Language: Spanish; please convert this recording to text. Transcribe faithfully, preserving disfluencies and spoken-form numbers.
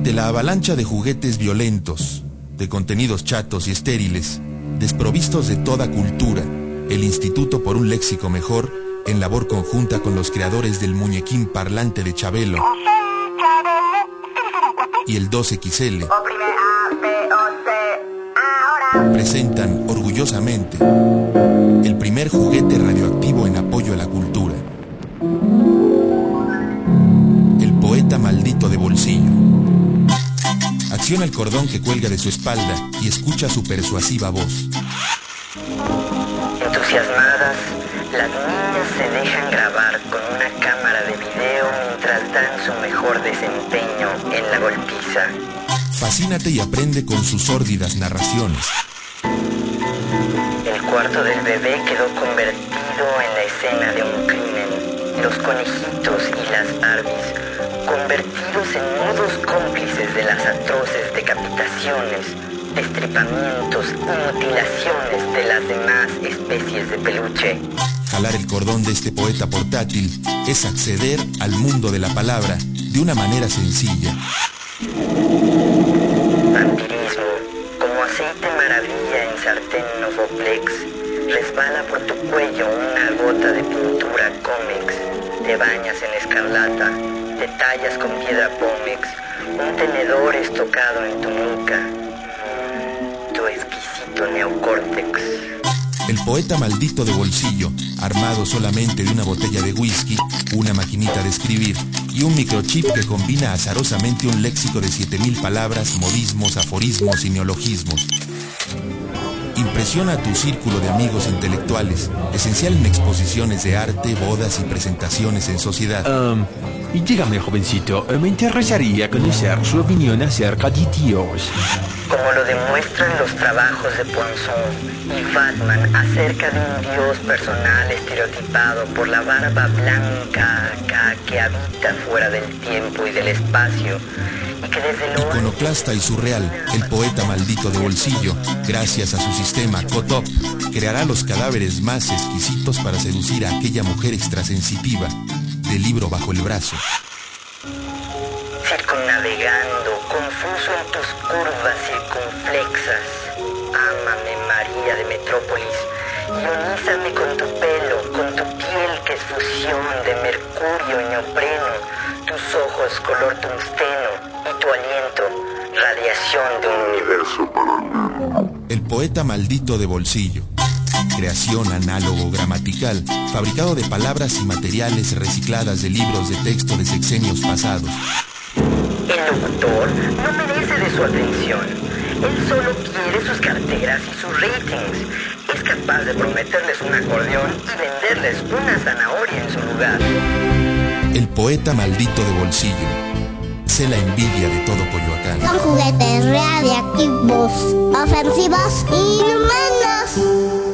Ante la avalancha de juguetes violentos, de contenidos chatos y estériles, desprovistos de toda cultura, el Instituto por un Léxico Mejor, en labor conjunta con los creadores del muñequín parlante de Chabelo y el dos equis ele, presentan orgullosamente el primer juguete radioactivo en apoyo a la cultura. El poeta maldito de bolsillo. Acciona el cordón que cuelga de su espalda y escucha su persuasiva voz. Entusiasmadas, las niñas se dejan grabar con una cámara de video mientras dan su mejor desempeño en la golpiza. Fascínate y aprende con sus sórdidas narraciones. El cuarto del bebé quedó convertido en la escena de un crimen. Los conejitos y las Barbies, convertidos en mudos cómplices de las atroces decapitaciones, destripamientos y mutilaciones de las demás especies de peluche. Jalar el cordón de este poeta portátil es acceder al mundo de la palabra de una manera sencilla. Vampirismo, como aceite maravilla en sartén Novoplex, resbala por tu cuello una gota de pintura Comex, te bañas en escarlata, te tallas con piedra Pómex, un tenedor estocado en tu nuca, tu exquisito neocórtex. El poeta maldito de bolsillo, armado solamente de una botella de whisky, una maquinita de escribir y un microchip que combina azarosamente un léxico de siete mil palabras, modismos, aforismos y neologismos. Impresiona a tu círculo de amigos intelectuales, esencial en exposiciones de arte, bodas y presentaciones en sociedad. Um, y dígame, jovencito, me interesaría conocer su opinión acerca de Dios. Como lo demuestran los trabajos de Ponzón y Batman acerca de un dios personal estereotipado por la barba blanca acá que habita fuera del tiempo y del espacio, y que desde lo iconoclasta y surreal, el poeta maldito de bolsillo, gracias a su sistema Cotop, creará los cadáveres más exquisitos para seducir a aquella mujer extrasensitiva, del libro bajo el brazo. Circunnavegando, confuso en tus curvas circunflexas, ámame María de Metrópolis, ionízame con tu pelo, con tu piel que es fusión de mercurio y neopreno, tus ojos color tungsteno y tu aliento, radiación de un universo paralelo. El poeta maldito de bolsillo. Creación análogo gramatical, fabricado de palabras y materiales recicladas de libros de texto de sexenios pasados. El locutor no merece de su atención. Él solo quiere sus carteras y sus ratings. Es capaz de prometerles un acordeón y venderles una zanahoria en su lugar. El poeta maldito de bolsillo. Sé la envidia de todo Coyoacán. Son juguetes radiactivos, ofensivos y inhumanos.